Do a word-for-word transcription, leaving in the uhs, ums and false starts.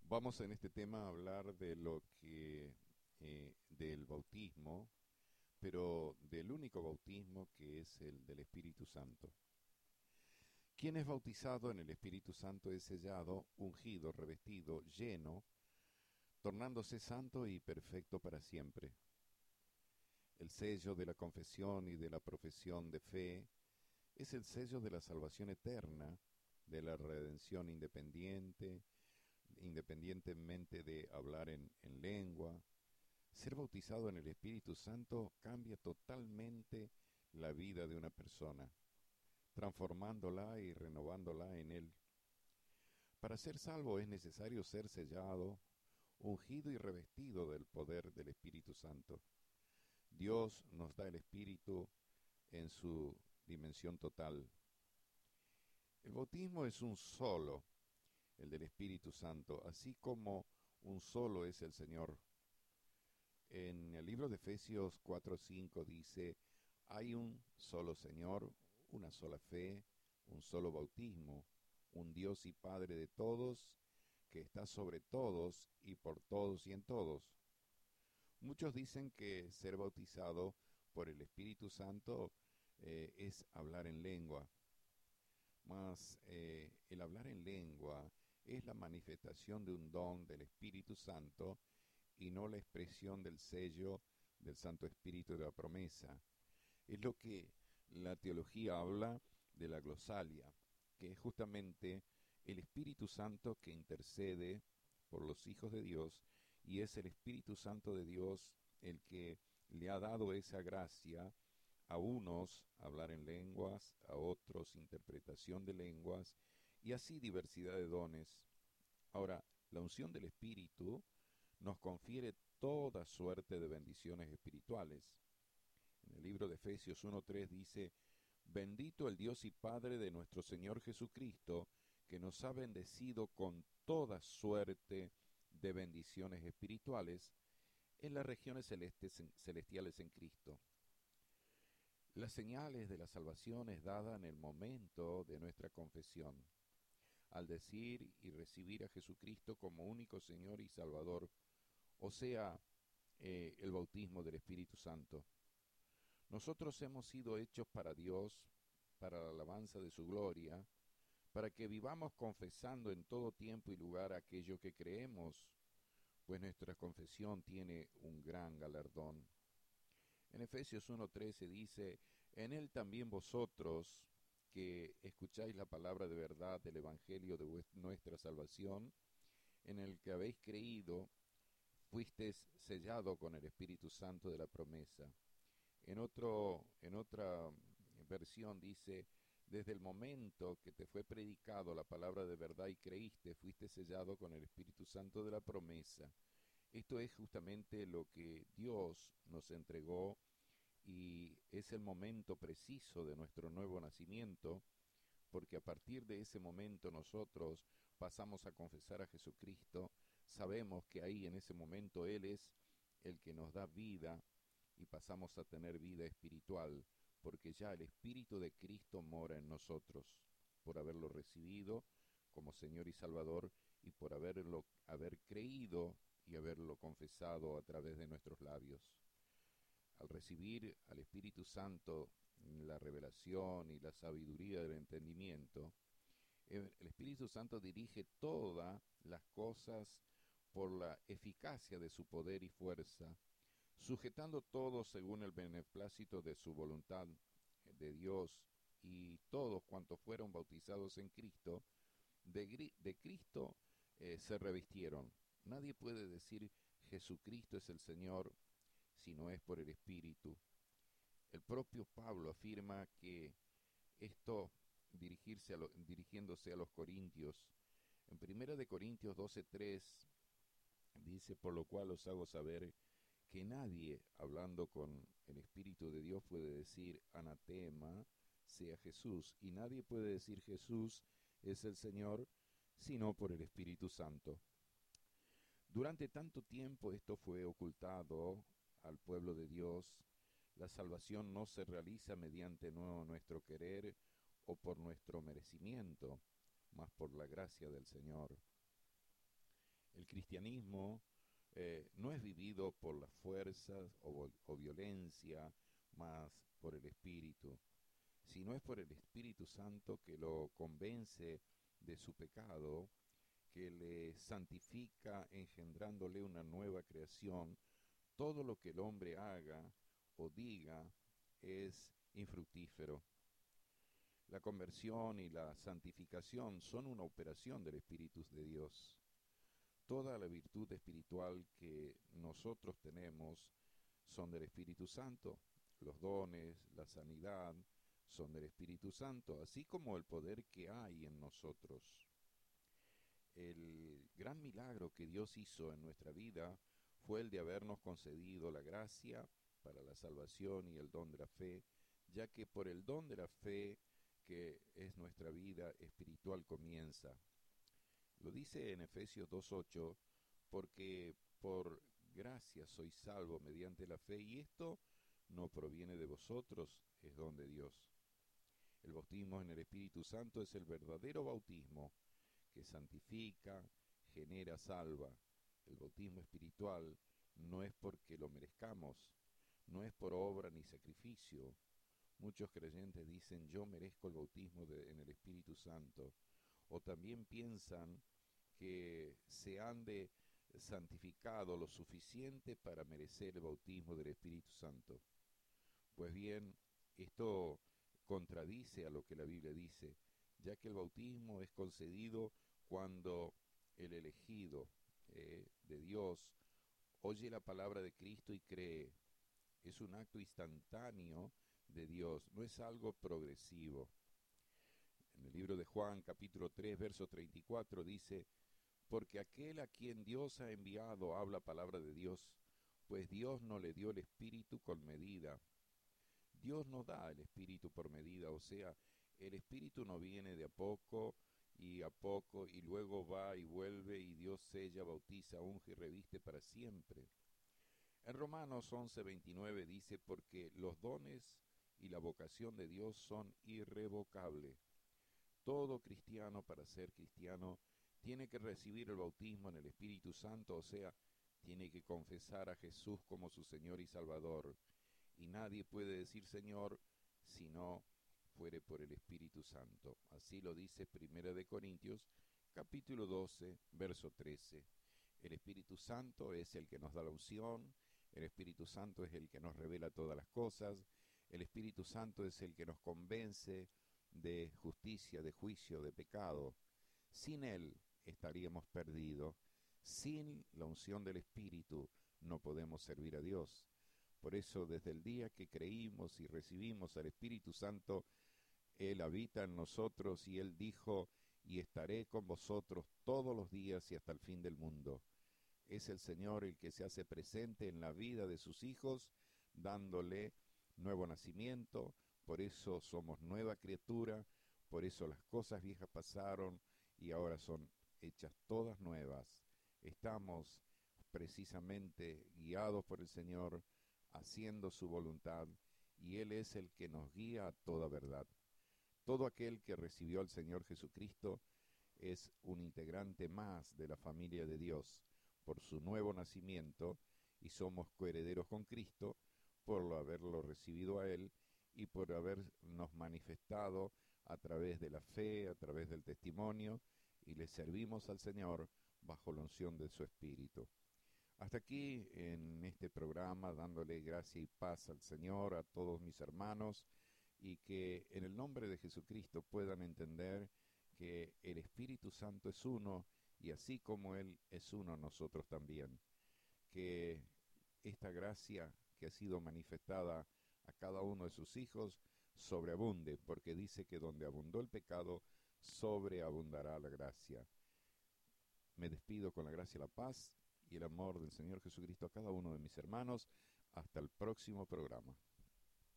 Vamos en este tema a hablar de lo que, eh, del bautismo, pero del único bautismo que es el del Espíritu Santo. Quien es bautizado en el Espíritu Santo es sellado, ungido, revestido, lleno, tornándose santo y perfecto para siempre. El sello de la confesión y de la profesión de fe es el sello de la salvación eterna, de la redención independiente, independientemente de hablar en, en lengua. Ser bautizado en el Espíritu Santo cambia totalmente la vida de una persona, transformándola y renovándola en Él. Para ser salvo es necesario ser sellado, ungido y revestido del poder del Espíritu Santo. Dios nos da el Espíritu en su dimensión total. El bautismo es un solo, el del Espíritu Santo, así como un solo es el Señor. En el libro de Efesios cuatro cinco dice, hay un solo Señor, una sola fe, un solo bautismo, un Dios y Padre de todos, que está sobre todos y por todos y en todos. Muchos dicen que ser bautizado por el Espíritu Santo eh, es hablar en lengua, mas eh, el hablar en lengua es la manifestación de un don del Espíritu Santo y no la expresión del sello del Santo Espíritu de la promesa. Es lo que la teología habla de la glosalia, que es justamente el Espíritu Santo que intercede por los hijos de Dios, y es el Espíritu Santo de Dios el que le ha dado esa gracia a unos hablar en lenguas, a otros interpretación de lenguas, y así diversidad de dones. Ahora, la unción del Espíritu nos confiere toda suerte de bendiciones espirituales. En el libro de Efesios uno tres dice, bendito el Dios y Padre de nuestro Señor Jesucristo, que nos ha bendecido con toda suerte de bendiciones espirituales en las regiones celestes, celestiales en Cristo. Las señales de la salvación es dada en el momento de nuestra confesión, al decir y recibir a Jesucristo como único Señor y Salvador, o sea, eh, el bautismo del Espíritu Santo. Nosotros hemos sido hechos para Dios, para la alabanza de su gloria, para que vivamos confesando en todo tiempo y lugar aquello que creemos, pues nuestra confesión tiene un gran galardón. En Efesios uno trece dice, en él también vosotros, que escucháis la palabra de verdad del Evangelio de nuestra salvación, en el que habéis creído, fuisteis sellado con el Espíritu Santo de la promesa. En, otro, en otra versión dice, desde el momento que te fue predicado la palabra de verdad y creíste, fuiste sellado con el Espíritu Santo de la promesa. Esto es justamente lo que Dios nos entregó y es el momento preciso de nuestro nuevo nacimiento, porque a partir de ese momento nosotros pasamos a confesar a Jesucristo, sabemos que ahí en ese momento Él es el que nos da vida y pasamos a tener vida espiritual, porque ya el Espíritu de Cristo mora en nosotros, por haberlo recibido como Señor y Salvador y por haberlo, haber creído y haberlo confesado a través de nuestros labios. Al recibir al Espíritu Santo la revelación y la sabiduría del entendimiento, el Espíritu Santo dirige todas las cosas por la eficacia de su poder y fuerza, sujetando todo según el beneplácito de su voluntad de Dios, y todos cuantos fueron bautizados en Cristo, de, de Cristo eh, se revistieron. Nadie puede decir Jesucristo es el Señor si no es por el Espíritu. El propio Pablo afirma que esto dirigirse a lo, dirigiéndose a los corintios. En primera de Corintios doce tres dice, por lo cual os hago saber que nadie, hablando con el Espíritu de Dios, puede decir anatema sea Jesús, y nadie puede decir Jesús es el Señor, sino por el Espíritu Santo. Durante tanto tiempo esto fue ocultado al pueblo de Dios. La salvación no se realiza mediante no nuestro querer o por nuestro merecimiento, mas por la gracia del Señor. El cristianismo eh, no es vivido por las fuerzas o, o violencia, más por el Espíritu, sino es por el Espíritu Santo que lo convence de su pecado, que le santifica engendrándole una nueva creación. Todo lo que el hombre haga o diga es infructífero. La conversión y la santificación son una operación del Espíritu de Dios. Toda la virtud espiritual que nosotros tenemos son del Espíritu Santo. Los dones, la sanidad, son del Espíritu Santo, así como el poder que hay en nosotros. El gran milagro que Dios hizo en nuestra vida fue el de habernos concedido la gracia para la salvación y el don de la fe, ya que por el don de la fe que es nuestra vida espiritual comienza. Lo dice en Efesios dos ocho, porque por gracia sois salvos mediante la fe, y esto no proviene de vosotros, es don de Dios. El bautismo en el Espíritu Santo es el verdadero bautismo que santifica, genera, salva. El bautismo espiritual no es porque lo merezcamos, no es por obra ni sacrificio. Muchos creyentes dicen, yo merezco el bautismo de, en el Espíritu Santo, o también piensan que se han de santificado lo suficiente para merecer el bautismo del Espíritu Santo. Pues bien, esto contradice a lo que la Biblia dice, ya que el bautismo es concedido cuando el elegido eh, de Dios oye la palabra de Cristo y cree. Es un acto instantáneo de Dios, no es algo progresivo. En el libro de Juan, capítulo tres, verso treinta y cuatro, dice, porque aquel a quien Dios ha enviado habla palabra de Dios, pues Dios no le dio el Espíritu con medida. Dios no da el Espíritu por medida, o sea, el Espíritu no viene de a poco y a poco y luego va y vuelve y Dios sella, bautiza, unge y reviste para siempre. En Romanos once veintinueve dice, porque los dones y la vocación de Dios son irrevocables. Todo cristiano, para ser cristiano, tiene que recibir el bautismo en el Espíritu Santo, o sea, tiene que confesar a Jesús como su Señor y Salvador. Y nadie puede decir Señor si no fuere por el Espíritu Santo. Así lo dice Primera de Corintios, capítulo doce, verso trece. El Espíritu Santo es el que nos da la unción, el Espíritu Santo es el que nos revela todas las cosas, el Espíritu Santo es el que nos convence de justicia, de juicio, de pecado. Sin Él estaríamos perdidos. Sin la unción del Espíritu no podemos servir a Dios. Por eso, desde el día que creímos y recibimos al Espíritu Santo, Él habita en nosotros y Él dijo, y estaré con vosotros todos los días y hasta el fin del mundo. Es el Señor el que se hace presente en la vida de sus hijos, dándole nuevo nacimiento. Por eso somos nueva criatura, por eso las cosas viejas pasaron y ahora son hechas todas nuevas. Estamos precisamente guiados por el Señor, haciendo su voluntad, y Él es el que nos guía a toda verdad. Todo aquel que recibió al Señor Jesucristo es un integrante más de la familia de Dios por su nuevo nacimiento, y somos coherederos con Cristo por lo haberlo recibido a Él y por habernos manifestado a través de la fe, a través del testimonio, y le servimos al Señor bajo la unción de su Espíritu. Hasta aquí en este programa, dándole gracia y paz al Señor, a todos mis hermanos, y que en el nombre de Jesucristo puedan entender que el Espíritu Santo es uno, y así como Él es uno, nosotros también. Que esta gracia que ha sido manifestada a cada uno de sus hijos sobreabunde, porque dice que donde abundó el pecado, sobreabundará la gracia. Me despido con la gracia, la paz y el amor del Señor Jesucristo a cada uno de mis hermanos. Hasta el próximo programa.